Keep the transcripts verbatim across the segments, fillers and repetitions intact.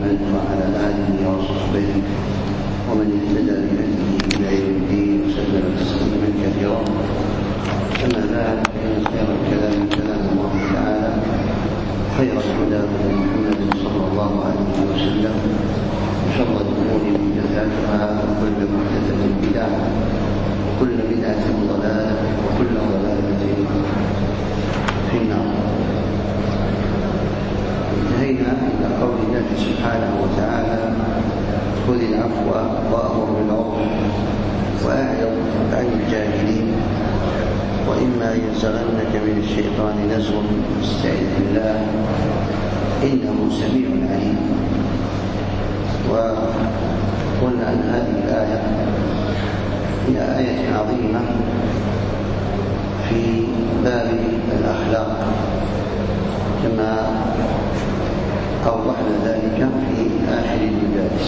محمد وعلى آله وصحبه ومن اهتدى بهديه إلى يوم الدين وسلم تسليما كثيرا. أما بعد، فإن خير الكلام كلام الله تعالى، خير الهدى هدى محمد صلى الله عليه وسلم، وشر الأمور محدثاتها، وكل محدثة بدعة، وكل بدعة ضلالة، وكل ضلالة في النار. انتهينا إلى قول الله سبحانه وتعالى: خذ العفو وأمر بالعرف وأعرض عن الجاهلين وإما ينزغنك من الشيطان نزغ فاستعذ بالله إنه سميع عليم. وقلنا أن هذه الآية هي آية عظيمة في باب الأخلاق، كما أوضحنا ذلك في آخر المجالس.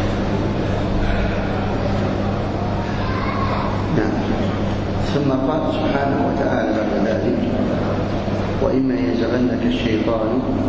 نعم. ثم قال سبحانه وتعالى بعد ذلك: وإما ينزغنك الشيطان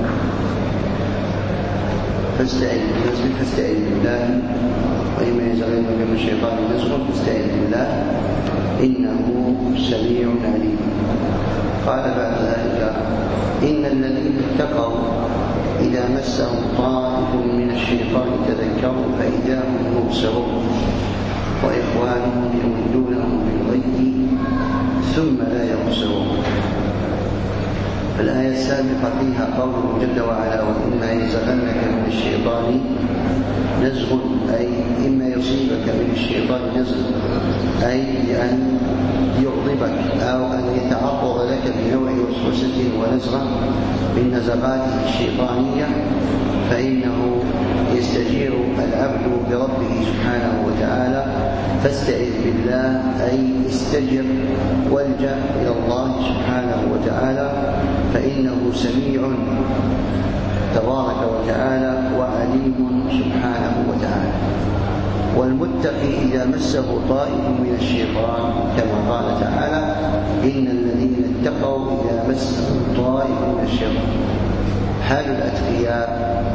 فاستعذ بالله وإما ينزغنك من الشيطان نزغ فاستعذ بالله إنه سميع عليم. قال بعد ذلك: إن الذين اتقوا إذا مسهم طائف من الشيطان تذكروا فإذا هم مبصرون وإخوانهم يمدونهم بالغي ثم لا يبصرون. الآية السابقة فيها قوله جل وعلا: وإما ينزغنك من الشيطان نزغ، أي إما يصيبك من الشيطان نزغ، أي أن يغضبك أو أن يتعرض لك بنوع وسوسة ونزغة من نزغاته الشيطانية، فإنه يستجير العبد بربه سبحانه وتعالى فاستعذ بالله، أي استجر والجأ إلى الله سبحانه وتعالى، فإنه سميع تبارك وتعالى وعليم سبحانه وتعالى. والمتقي إذا مسه طائف من الشيطان كما قال تعالى: إن الذين اتقوا إذا مسهم طائف من الشيطان. حال الأتقياء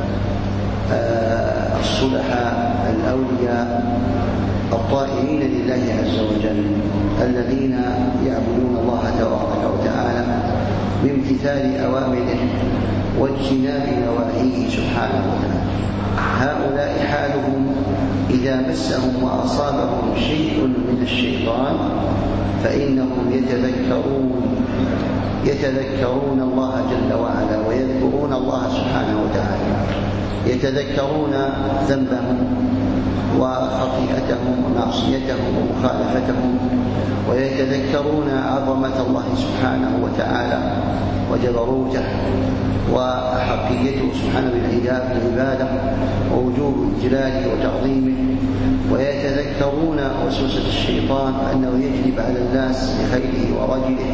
آه الصلحاء الأولياء الطائعين لله عز وجل، الذين يعبدون الله تبارك وتعالى بامتثال أوامره واجتناب نواهيه سبحانه وتعالى. هؤلاء حالهم إذا مسهم وأصابهم شيء من الشيطان فإنهم يتذكرون يتذكرون الله جل وعلا ويذكرون الله سبحانه وتعالى، يتذكرون ذنبهم وخطيئتهم ومعصيتهم ومخالفتهم، ويتذكرون عظمة الله سبحانه وتعالى وجبروته وأحقيته سبحانه بالعبادة ووجوب إجلاله وتعظيمه، ويتذكرون وسوسة الشيطان أنه يجلب على الناس بخيله ورجله،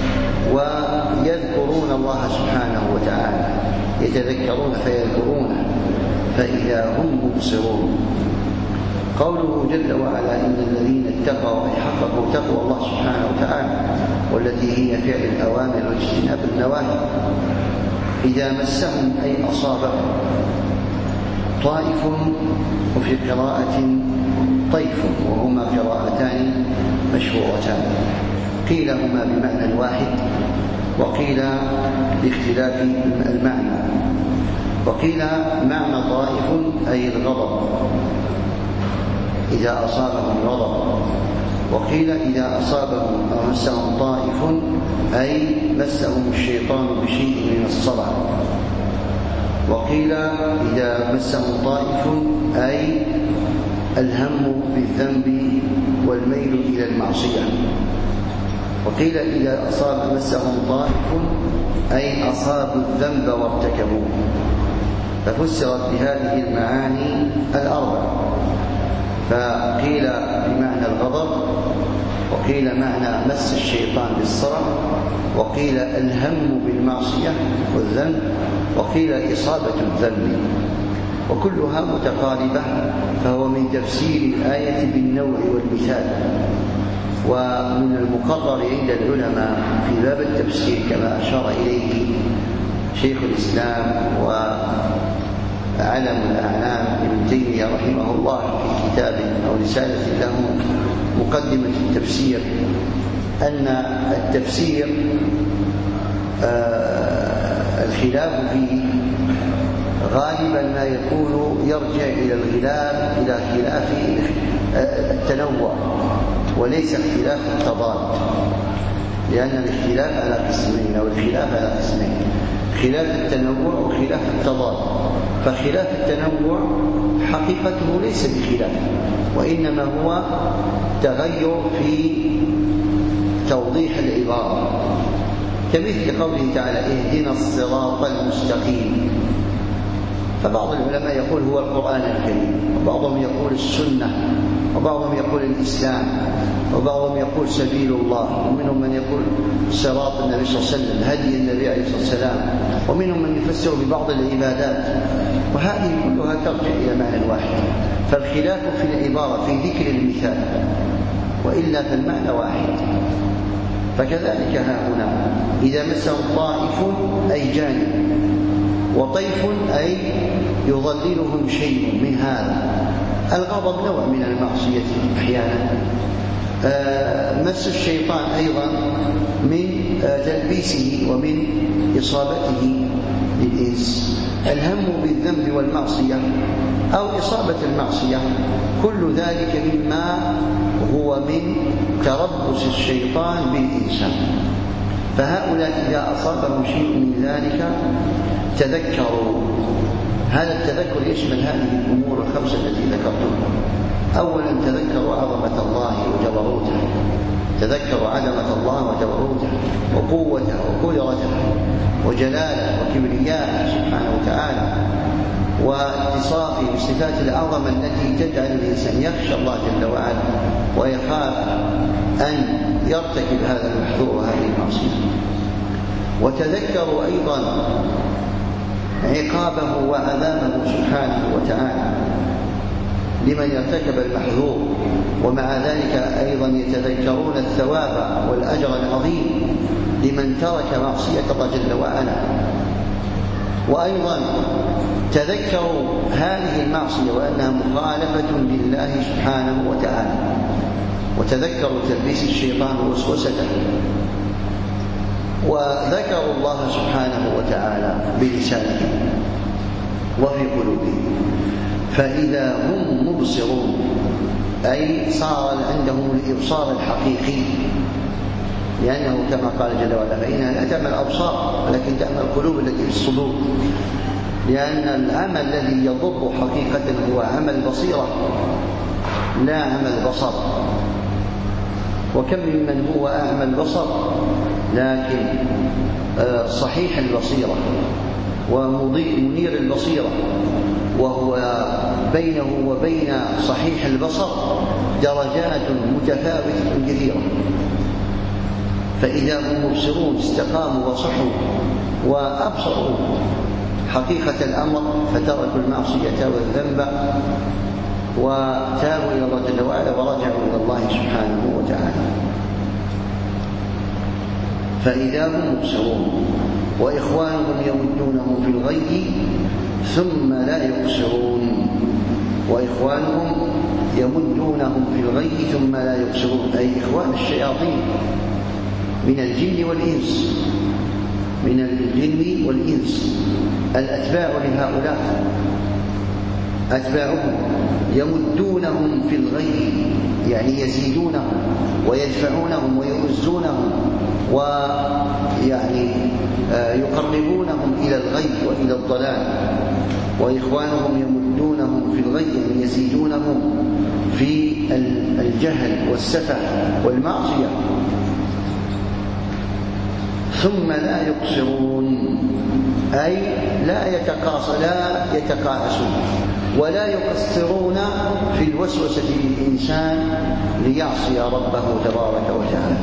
ويذكرون الله سبحانه وتعالى، يتذكرون فيذكرونه فإذا هم مبصرون. قوله جل وعلا: إن الذين اتقوا أي حققوا تقوى الله سبحانه وتعالى، والتي هي فعل الأوامر واجتناب النواهي، إذا مسهم أي أصابهم طائف، وفي قراءة طيف، وهما قراءتان مشهورتان، قيل هما بمعنى واحد وقيل باختلاف المعنى، وقيل معنى طائف أي الغضب إذا أصابهم غضب، وقيل إذا أصابهم أو مسهم طائف أي مسهم الشيطان بشيء من الصرع، وقيل إذا مسهم طائف أي الهم بالذنب والميل إلى المعصية، وقيل إذا أصاب مسهم طائف أي أصابوا الذنب وارتكبوه، ففسرت بهذه المعاني الأربع. فقيل بمعنى الغضب، وقيل معنى مس الشيطان بالصرع، وقيل الهم بالمعصية والذنب، وقيل إصابة الذنب، وكلها متقاربة، فهو من تفسير الآية بالنوع والمثال. ومن المقرر عند العلماء في باب التفسير كما أشار إليه شيخ الإسلام علم الأعلام ابن تيمية رحمه الله في كتاب أو رسالة له مقدمة التفسير أن التفسير آه الخلاف فيه غالبا ما يكون يرجع إلى الخلاف إلى خلاف التنوع وليس اختلاف التضاد، لأن الاختلاف على قسمين أو الخلاف على قسمين: خلاف التنوع وخلاف التضاد. فخلاف التنوع حقيقته ليس بخلاف، وإنما هو تغير في توضيح العبارة، كمثل قوله تعالى: اهدنا الصراط المستقيم. فبعض العلماء يقول هو القرآن الكريم، وبعضهم يقول السنة، وبعضهم يقول الإسلام، وبعضهم يقول سبيل الله، ومنهم من يقول صراط النبي صلى الله عليه وسلم، هدي النبي عليه الصلاة والسلام، ومنهم من يفسر ببعض العبادات، وهذه كلها ترجع إلى معنى واحد. فالخلاف في العبارة في ذكر المثال، وإلا فالمعنى واحد. فكذلك ها هنا إذا مسه طائف أي جانب، وطيف أي يضللهم شيء من هذا. الغضب نوع من المعصية أحيانا. مس الشيطان أيضا من تلبيسه ومن إصابته للإنس. الهم بالذنب والمعصية أو إصابة المعصية كل ذلك مما هو من تربص الشيطان بالإنسان. فهؤلاء إذا أصابهم شيء من ذلك تذكروا. هذا التذكر يشمل هذه الأمور الخمسة التي ذكرتها. أولا تذكروا عظمة الله وجبروته، تذكروا عظمة الله وجبروته وقوته وقدرته وجلاله وكبرياءه سبحانه وتعالى، واتصافه بصفات العظمة التي تجعل الإنسان يخشى الله جل وعلا ويخاف أن يرتكب هذا المحذور وهذه المعصية. وتذكروا أيضا عقابه وعذابه سبحانه وتعالى لمن ارتكب المحذور، ومع ذلك أيضا يتذكرون الثواب والأجر العظيم لمن ترك معصية الله جل وعلا. وأيضا تذكروا هذه المعصية وأنها مخالفة لله سبحانه وتعالى، وتذكروا تلبيس الشيطان ووسوسته، وذكروا الله سبحانه وتعالى بلسانهم وفي قلوبهم. فإذا هم مبصرون أي صار عندهم الإبصار الحقيقي، لأنه كما قال جل وعلا: فإنها لا تعمل الأبصار ولكن تعمل القلوب التي في الصدور. لأن العمل الذي يضر حقيقة هو عمل البصيرة لا عمل البصر. وكم ممن هو أعمى البصر لكن صحيح البصيرة ومنير البصيرة، وهو بينه وبين صحيح البصر درجات متفاوتة كثيرة. فإذا هم مبصرون استقاموا وصحوا وأبصروا حقيقة الأمر فتركوا المعصية والذنب وتابوا إلى الله جل وعلا ورجعوا إلى الله سبحانه وتعالى. فإذا هم مبصرون وإخوانهم يمدونهم في الغي ثم لا يقصرون، وإخوانهم يمدونهم في الغي ثم لا يقصرون، أي إخوان الشياطين من الجن والإنس، من الجن والإنس الأتباع لهؤلاء، أتباعهم يمدونهم في الغي يعني يزيدونهم ويدفعونهم ويؤزونهم ويعني يقربونهم إلى الغي وإلى الضلال. وإخوانهم يمدونهم في الغي يعني يزيدونهم في الجهل والسفه والمعصية. ثم لا يقصرون أي لا يتقاص لا يتقاعسون ولا يقصرون في الوسوسة للإنسان ليعصي ربه تبارك وتعالى.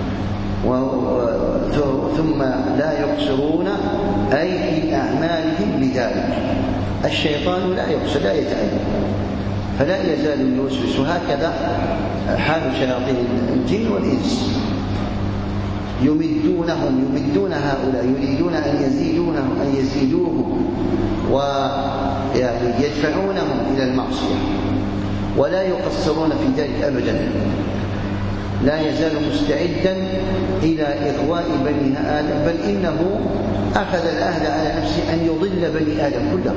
ثم لا يقصرون أي في أعمالهم بذلك. الشيطان لا يقصر لا يتعب فلا يزال يوسوس، وهكذا حال شياطين الجن والإنس. يمدونهم يمدون هؤلاء يريدون أن يزيدونهم أن يزيدوهم ويعني يدفعونهم إلى المعصية، ولا يقصرون في ذلك أبدا، لا يزال مستعدا إلى إغواء بني آدم، بل إنه أخذ العهد على نفسه أن يضل بني آدم كلهم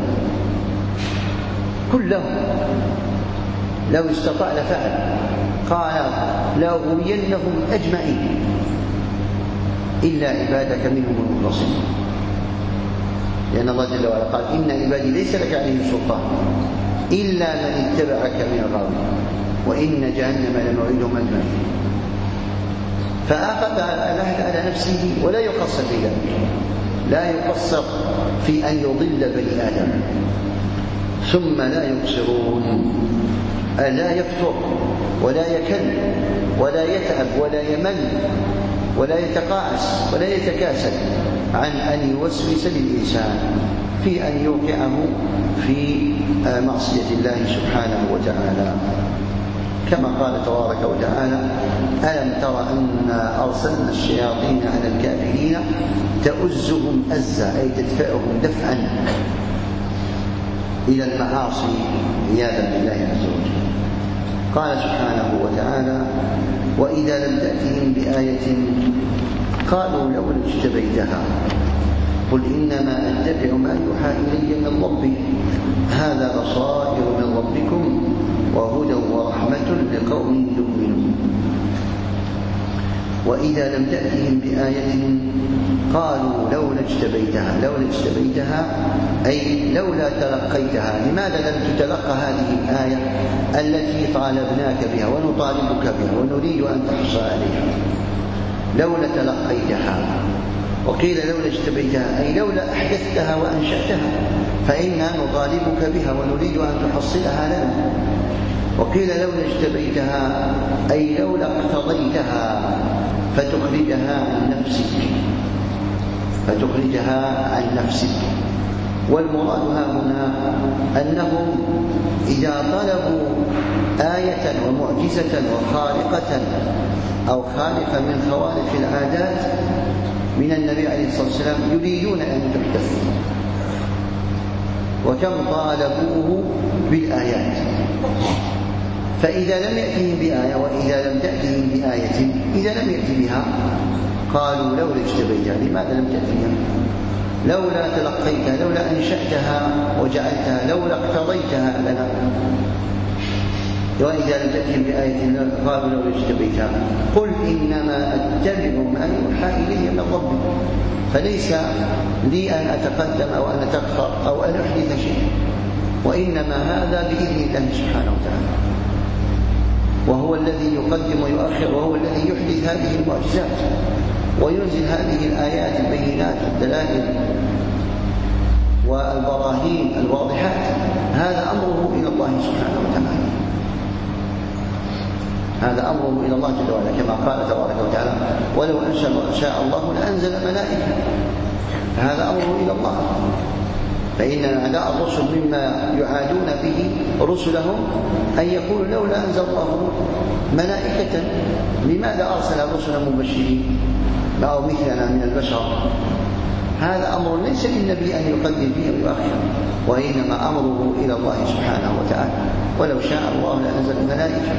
كلهم لو استطاع لفعل. قال لأغوينهم أجمعين إلا عبادك منهم المخلصين، لأن الله جل وعلا قال إن عبادي ليس لك عليهم سلطان إلا من اتبعك من الغاوين وإن جهنم لموعدهم أجمعين. فأخذ العهد على نفسه ولا يقصر في ذلك، لا يقصر في أن يضل بني آدم. ثم لا يقصرون، لا يفتر ولا يكل ولا يتعب ولا يمل ولا يتقاعس ولا يتكاسل عن أن يوسوس للإنسان في أن يوقعه في معصية الله سبحانه وتعالى، كما قال تبارك وتعالى ألم تر أن أرسلنا الشياطين على الكافرين تؤزهم أزا، أي تدفعهم دفعا إلى المعاصي عياذا بالله عز وجل. قال سبحانه وتعالى وإذا لم تأتهم بآية قالوا لولا اجتبيتها قل إنما أتبع ما يوحى إلي من ربي هذا بصائر من ربكم وهدى ورحمة لقوم يؤمنون. وإذا لم تأتهم بآية قالوا لولا اجتبيتها، لولا اجتبيتها أي لولا تلقيتها، لماذا لم تتلقى هذه الآية التي طالبناك بها ونطالبك بها ونريد أن تحصى عليها؟ لولا تلقيتها. وقيل لولا اجتبيتها أي لولا أحدثتها وأنشأتها فإنا نطالبك بها ونريد أن تحصلها لنا. وقيل لولا اجتبيتها أي لولا اقتضيتها فتخرجها عن نفسك فتخرجها عن نفسك. والمراد ها هنا أنهم إذا طلبوا آية ومعجزة وخارقة أو خالقة من خوارق العادات من النبي عليه الصلاة والسلام يريدون أن تحدث، وكم طالبوه بالآيات. فإذا لم يأتهم بآية وإذا لم تأتهم بآية إذا لم يأتي بها قالوا لولا اجتبيتها، لماذا لم تأتي بها؟ لولا تلقيتها، لولا أنشأتها وجعلتها، لولا اقتضيتها لنا. وإذا لم تأتهم بآية قالوا لولا اجتبيتها قل إنما أتبع ما يوحى إلي من ربي، فليس لي أن أتقدم أو أن أتأخر أو أن أحدث شيء، وإنما هذا بإذن الله سبحانه وتعالى، وهو الذي يقدم ويؤخر، وهو الذي يحدث هذه المعجزات وينزل هذه الآيات البينات والدلائل والبراهين الواضحات. هذا أمره إلى الله سبحانه وتعالى، هذا أمره إلى الله جل وعلا، كما قال تبارك وتعالى ولو أن شاء الله لأنزل ملائكة. هذا أمره إلى الله. فإن أعداء الرسل مما يعادون به رسلهم أن يقولوا لولا أنزل الله ملائكة، لماذا أرسل رسلا مبشرين أو مثلنا من البشر؟ هذا أمر ليس للنبي أن يقدم فيه ويؤخر، وإنما أمره إلى الله سبحانه وتعالى. ولو شاء الله لأنزل الملائكة.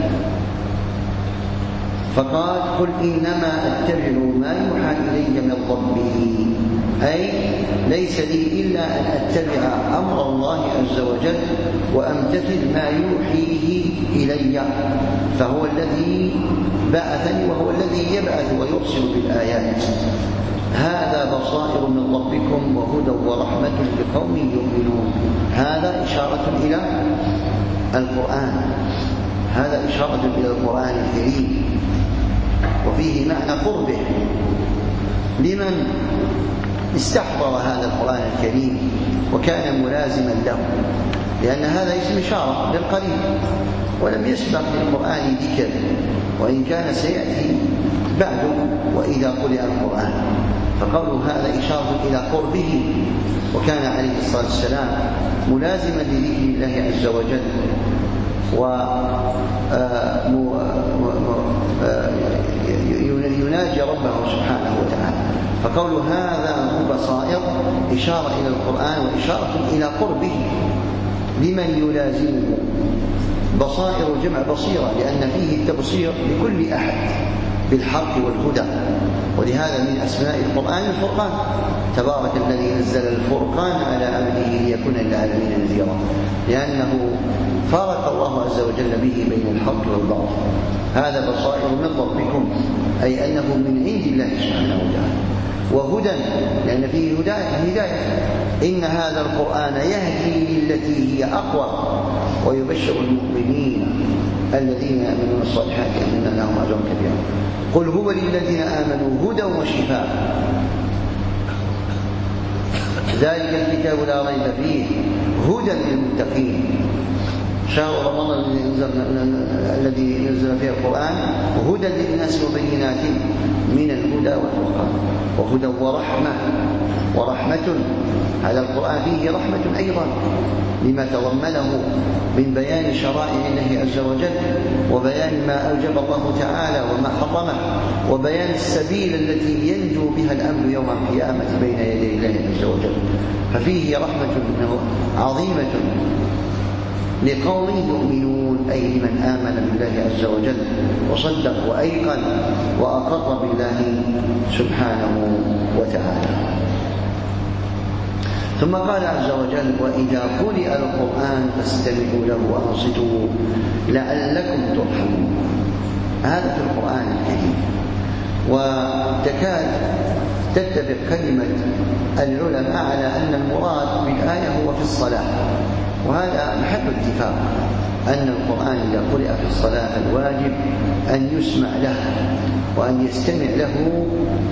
فقال قل إنما أتبع ما يوحى إلي من ربي، أي ليس لي إلا أن أتبع أمر الله عز وجل وأمتثل ما يوحيه إلي، فهو الذي بعثني وهو الذي يبعث ويرسل بالآيات. هذا بصائر من ربكم وهدى ورحمة لقوم يؤمنون. هذا إشارة إلى القرآن، هذا إشارة إلى القرآن الكريم، وفيه معنى قربه لمن استحضر هذا القرآن الكريم وكان ملازما له، لأن هذا اسم إشارة للقريب ولم يسبق للقرآن ذكر، وإن كان سيأتي بعد وإذا قرئ القرآن. فقوله هذا إشارة إلى قربه، وكان عليه الصلاة والسلام ملازما لذكر الله عز وجل ويناجي ربه سبحانه وتعالى. فقول هذا هو بصائر إشارة إلى القرآن وإشارة إلى قربه لمن يلازمه. بصائر جمع بصيرة لأن فيه التبصير لكل أحد بالحق والهدى، ولهذا من أسماء القرآن الفرقان. تبارك الذي نزل الفرقان على عبده ليكون للعالمين نذيرا، لأنه فارق الله عز وجل به بين الحق والباطل. هذا بصائر من ربكم، أي أنه من عند الله سبحانه وتعالى. وهدى لأن فيه هداية، إن هذا القرآن يهدي للتي هي أقوى ويبشر المؤمنين الذين يعملون الصالحات أن لهم أجرا كبيرا. قل هو للذين آمنوا هدى وشفاء، ذلك الكتاب لا ريب فيه هدى للمتقين. شهر رمضان الذي نزل فيه القرآن هدى للناس وبينات من الهدى والفرقان، وهدى ورحمة ورحمة. هذا القرآن فيه رحمة أيضا لما تضمنه من بيان شرائع الله عز وجل، وبيان ما أوجب الله تعالى وما حرمه، وبيان السبيل التي ينجو بها الأمر يوم القيامة بين يدي الله عز وجل. ففيه رحمة عظيمة لقوم يؤمنون، أي لمن آمن بالله عز وجل وصدق وأيقن وأقر بالله سبحانه وتعالى. ثم قال عز وجل وإذا قرئ القرآن فاستمعوا له وأنصتوا لعلكم ترحمون. هذا في القرآن الكريم، وتكاد تتفق كلمة العلماء على أن المراد بالآية هو في الصلاة، وهذا محل اتفاق أن القرآن إذا قرئ في الصلاة الواجب أن يسمع له وأن يستمع له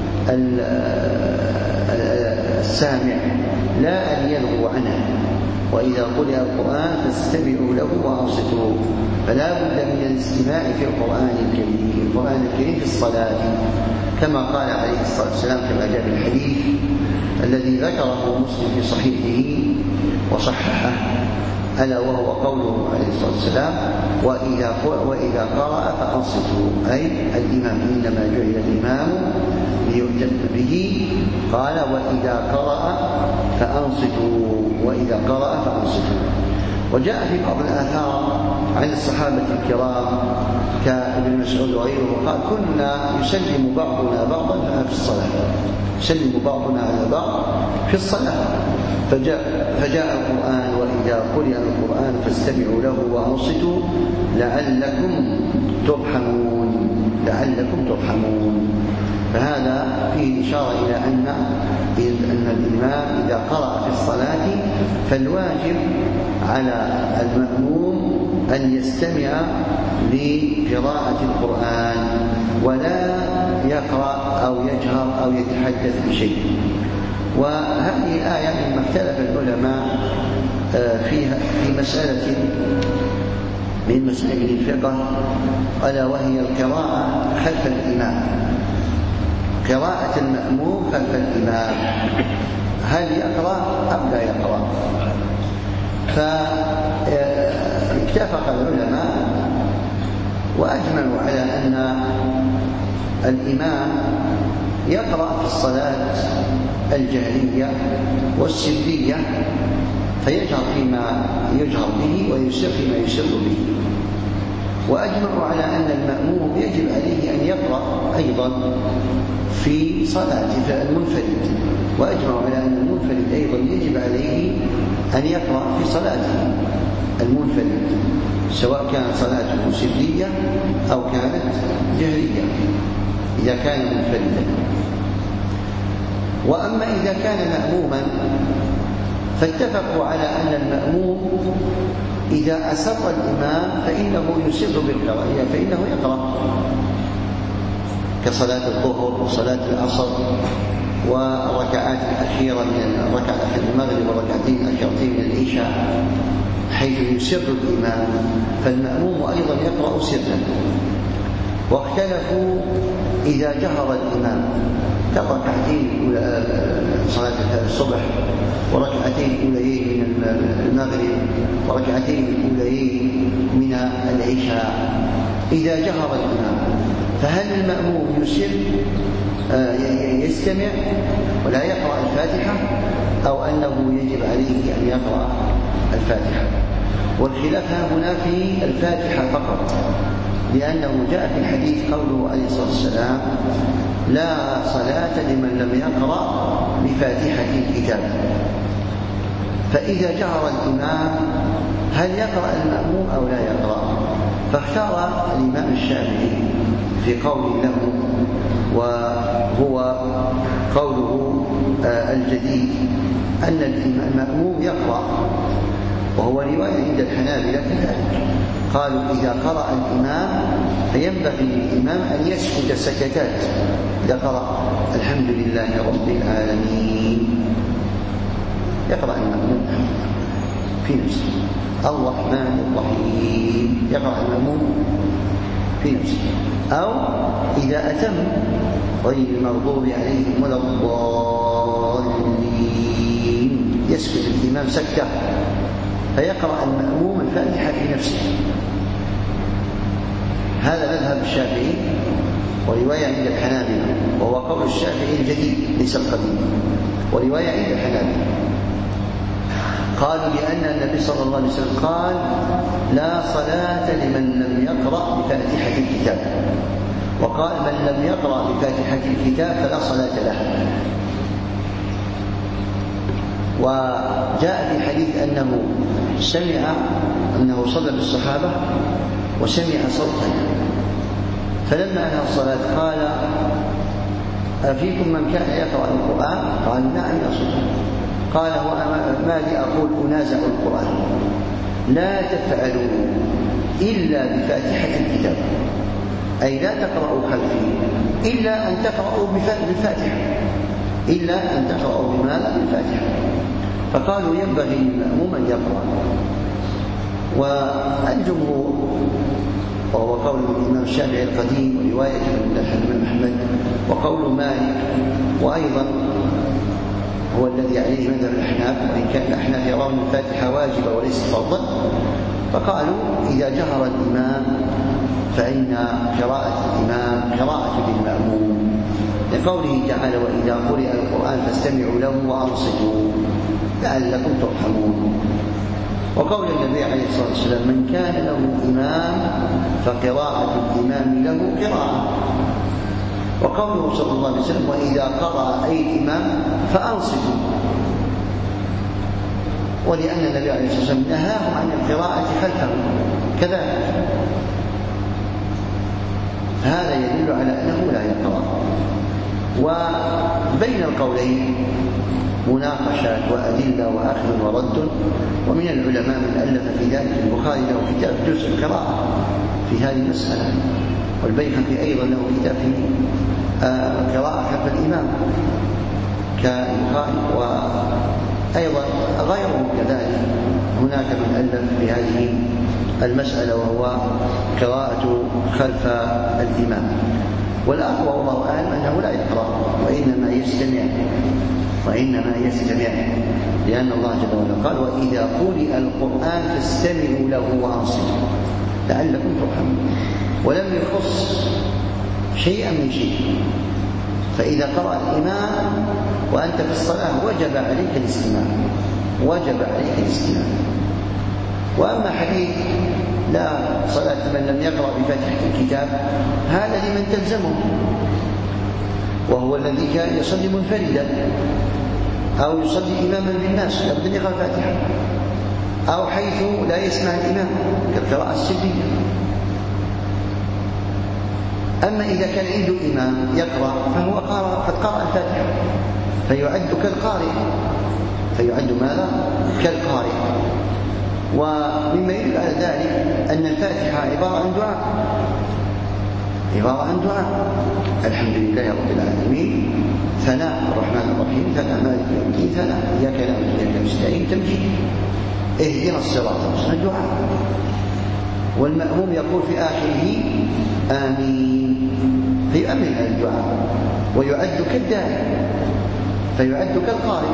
السامع، لا أن يلغو عنه. وإذا قرئ القرآن فاستمعوا له وأنصتوا، فلا بد من الاستماع في القرآن الكريم. القرآن الكريم في الصلاة كما قال عليه الصلاة والسلام كما جاء في الحديث الذي ذكره مسلم في صحيحه وصححه، ألا وهو قوله عليه الصلاة والسلام وإذا وإذا قرأ فأنصتوا، أي الإمام إنما جعل الإمام ليؤتم به. قال وإذا قرأ فأنصتوا، وإذا قرأ فأنصتوا. وجاء في بعض الآثار عن الصحابة الكرام كابن مسعود وغيره قال كنا يسلم بعضنا بعضا في الصلاة، يسلم بعضنا على بعض في الصلاة. فجاء, فجاء القرآن وإذا قرئ القرآن فاستمعوا له وأنصتوا لعلكم ترحمون، لعلكم ترحمون. فهذا فيه إشارة إلى أن أن الإمام إذا قرأ في الصلاة فالواجب على المأموم أن يستمع لقراءة القرآن ولا يقرأ أو يجهر أو يتحدث بشيء. وهذه الآية مما اختلف العلماء فيها في مسألة من مسائل الفقه، ألا وهي القراءة خلف الإمام، قراءة المأموم خلف الإمام، هل يقرأ أم لا يقرأ؟ فاتفق العلماء وأجمعوا على أن الإمام يقرأ في الصلاة الجهرية والسرية، فيجهر فيما يجهر به ويسر فيما يسر به. وأجمعوا على أن المأموم يجب عليه أن يقرأ أيضا في صلاته المنفرد، وأجمعوا على أن المنفرد أيضا يجب عليه أن يقرأ في صلاته المنفرد سواء كانت صلاته سرية أو كانت جهرية إذا كان منفردا. وأما إذا كان مأموما فاتفقوا على أن المأموم إذا أسر الإمام فإنه يسر بالقراءة، فإنه يقرأ كصلاة الظهر وصلاة العصر والركعات الأخيرة من الركعة الأخيرة من المغرب والركعتين الأخيرتين من العشاء، حيث يسر الإمام، فالمأموم أيضا يقرأ سرا. واختلفوا إذا جهر الإمام كالركعتين صلاة الصبح وركعتين الأوليين من المغرب وركعتين الأوليين من العشاء إذا جهر الإمام فهل المأموم يسر يستمع ولا يقرأ الفاتحة أو أنه يجب عليه أن يقرأ الفاتحة؟ والخلاف هنا في الفاتحة فقط، لأنه جاء في الحديث قوله عليه الصلاة والسلام لا صلاة لمن لم يقرأ بفاتحة الكتاب. فإذا جهر الإمام هل يقرأ المأموم أو لا يقرأ؟ فاختار الإمام الشافعي في قول له وهو قوله الجديد أن المأموم يقرأ، وهو رواية عند الحنابلة كذلك، قالوا إذا قرأ الإمام فينبغي للإمام أن يسكت سكتات إذا قرأ الحمد لله رب العالمين، يقرأ المأموم في نفسه الرحمن الرحيم، يقرأ المأموم في نفسه، أو إذا أتم غير المغضوب عليهم ولا الضالين يسكت الإمام سكتة فيقرأ المأموم الفاتحة في نفسه. هذا مذهب الشافعي ورواية عند الحنابلة، وهو قول الشافعي الجديد ليس القديم، ورواية عند الحنابلة. قالوا لأن النبي صلى الله عليه وسلم قال لا صلاة لمن لم يقرأ بفاتحة الكتاب، وقال من لم يقرأ بفاتحة الكتاب فلا صلاة له. وجاء في حديث أنه سمع أنه صلى بالصحابة وسمع صوتا، فلما أنهى الصلاة قال أفيكم من كان يقرأ القرآن؟ قالوا نعم يا رسول الله. قال ما لي أقول أنازع القرآن، لا تفعلوا إلا بفاتحة الكتاب، أي لا تقرأوا خلفي إلا أن تقرأوا بالفاتحة، إلا أن تقرأوا بماذا؟ بالفاتحة. فقالوا ينبغي للمأموم أن يقرأ. والجمهور وهو قول الإمام الشافعي القديم ورواية من الإمام أحمد وقول مالك، وأيضا هو الذي عليه مذهب الأحناف، وإن كان الأحناف يرون الفاتحة واجبة وليست فرضا، فقالوا إذا جهر الإمام فإن قراءة الإمام قراءة للمأموم، لقوله تعالى وإذا قرئ القرآن فاستمعوا له وأنصتوا لعلكم ترحمون. وقول النبي عليه الصلاة والسلام من كان له إمام فقراءة الإمام له قراءة. وقوله صلى الله عليه وسلم وإذا قرأ أي الإمام فأنصتوا، ولأن النبي عليه الصلاة والسلام نهاهم عن القراءة خلفه كذلك، هذا يدل على أنه لا يقرأ. وبين القولين مناقشات وأدلة وأخذ ورد، ومن العلماء من ألف في ذلك، البخاري له كتاب جزء القراءة في هذه المسألة، والبيهقي أيضا له كتاب في قراءة خلف الإمام كالبخاري، وأيضا غيره كذلك هناك من ألف في هذه المسألة وهو قراءة خلف الإمام. والأقوى والله أعلم أنه لا يقرأ وإنما يستمع وإنما يستمع لأن الله جل وعلا قال وإذا قرئ القرآن فاستمعوا له وأنصتوا لعلكم ترحمون، ولم يخص شيئا من شيء. فإذا قرأ الإمام وأنت في الصلاة وجب عليك الاستماع، وجب عليك الاستماع. وأما حديث لا صلاة من لم يقرأ بفاتحة الكتاب هذا لمن تلزمه، وهو الذي كان يصلي منفردا أو يصلي إماما للناس لابد أن يقرأ الفاتحة، أو حيث لا يسمع الإمام كالقراءة السرية. أما إذا كان عنده إمام يقرأ فهو قرأ قد قرأ الفاتحة فيعد كالقارئ، فيعد ماذا؟ كالقارئ. ومما يدل على ذلك أن الفاتحة عبارة عن دعاء، عبارة عن دعاء الحمد لله رب العالمين، ثناء الرحمن الرحيم، ثناء مالك يوم الدين، ثناء إياك نعبد وإياك نستعين، تمجيد، اهدنا الصراط المستقيم، دعاء. والمأموم يقول في آخره آمين، فيؤمن على الدعاء ويعد كالداعي فيعد كالقارئ.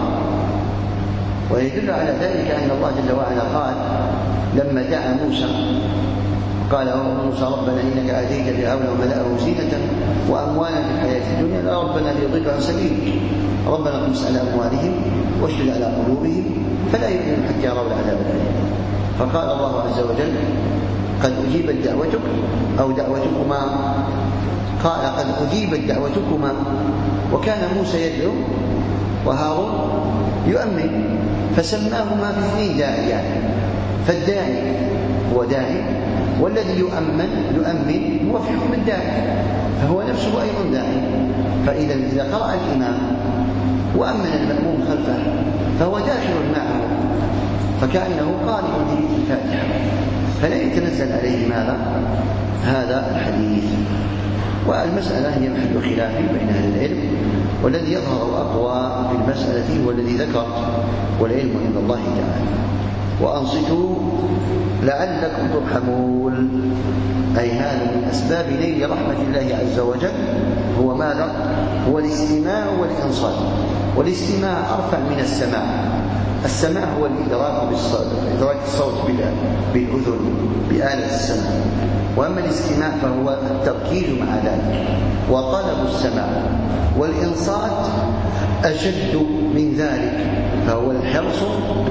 ويدل على ذلك أن الله جل وعلا قال لما دعا موسى فقال موسى ربنا إنك آتيت فرعون وملأه زينة وأموالا في الحياة الدنيا لا ربنا ليضلوا عن سبيلك ربنا اطمس على أموالهم واشدد على قلوبهم فلا يؤمنون حتى يروا العذاب الأليم. فقال الله عز وجل قد أجيبت دعوتك أو دعوتكما قال قد أجيبت دعوتكما وكان موسى يدعو وهارون يؤمن فسماهما في اثنين داعيان فالداعي هو داعي والذي يؤمن يؤمن هو في حكم الداعي فهو نفسه أيضا داعي. فإذا إذا قرأ الإمام وأمن المأموم خلفه فهو داخل معه فكأنه قارئ للفاتحة فلا يتنزل عليه ماذا هذا الحديث. والمسألة هي محل خلاف بين أهل العلم والذي يظهر أقوى في المسألة هو الذي ذكرت والعلم عند الله تعالى. وأنصتوا لعلكم ترحمون أي هذا من أسباب نيل رحمة الله عز وجل هو ماذا؟ هو الاستماع والإنصات. والاستماع أرفع من السماع. السماع هو الإدراك بالصوت إدراك الصوت بالأذن بآلة السمع وأما الاستماع فهو التركيز مع ذلك وطلب السماع. والإنصات أشد من ذلك فهو الحرص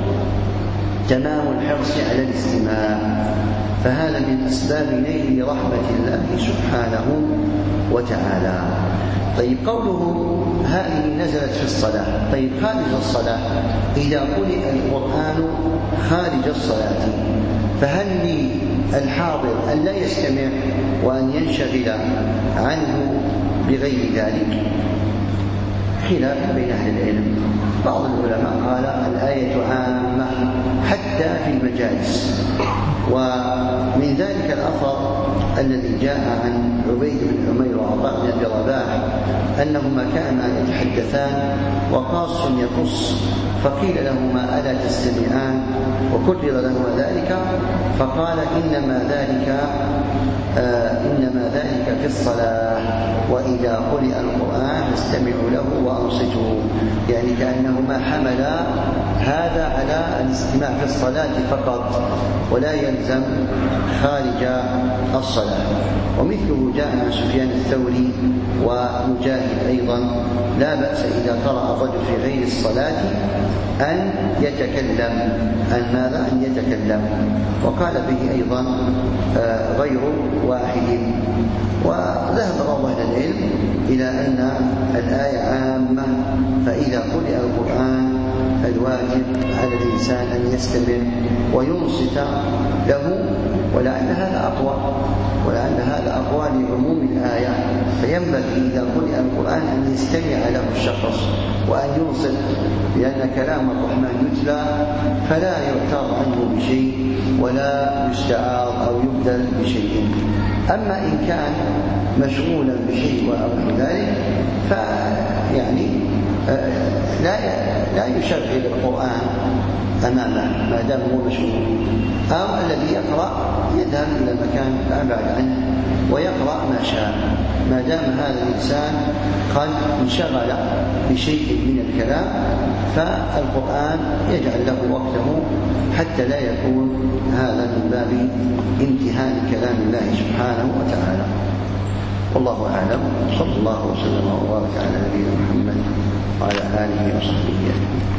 تمام الحرص على الاستماع. فهذا من أسباب نيل رحمة الله سبحانه وتعالى. طيب قوله هذه نزلت في الصلاة. طيب خارج الصلاة إذا قرئ القرآن خارج الصلاة فهل للحاضر أن لا يستمع وأن ينشغل عنه بغير ذلك؟ خلاف بين أهل العلم. بعض العلماء قال الآية عامة حتى في المجالس. ومن ذلك الأثر الذي جاء عن عبيد بن عمير وعطاء بن أبي رباح أنهما كانا يتحدثان وقاص يقص فقيل لهما ألا تستمعان وكرر لهما ذلك فقال إنما ذلك آه إنما ذلك في الصلاة وإذا قرئ القرآن فاستمعوا له وأنصتوا. يعني كأنهما حملا هذا على الاستماع في الصلاة فقط ولا يلزم خارج الصلاة. ومثله جاء عن سفيان الثوري ومجاهد أيضا لا بأس إذا قرأ الرجل في غير الصلاة أن يتكلم أن ماذا أن يتكلم وقال به أيضا غير واحد. وذهب بعض أهل العلم إلى أن الآية عامة فإذا قرئ القرآن فالواجب على الإنسان أن يستمع وينصت له ولعل هذا أقوى ولعل هذا أقوى لعموم الآية. فينبغي إذا قرئ القرآن أن يستمع له الشخص وأن ينصت لأن كلام الرحمن يتلى فلا يعترض عنه بشيء ولا يستعار أو يبدل بشيء. أما إن كان مشغولا بشيء أو ذلك فيعني لا لا يشغل القرآن أمامه ما دام هو مشغول أو الذي يقرأ يذهب إلى مكان أبعد عنه ويقرأ ما شاء ما دام هذا الإنسان قد انشغل بشيء من الكلام فالقرآن يجعل له وقته حتى لا يكون هذا من باب امتهان كلام الله سبحانه وتعالى. والله أعلم. صلى الله وسلم وبارك على نبينا محمد وعلى آله وصحبه أجمعين.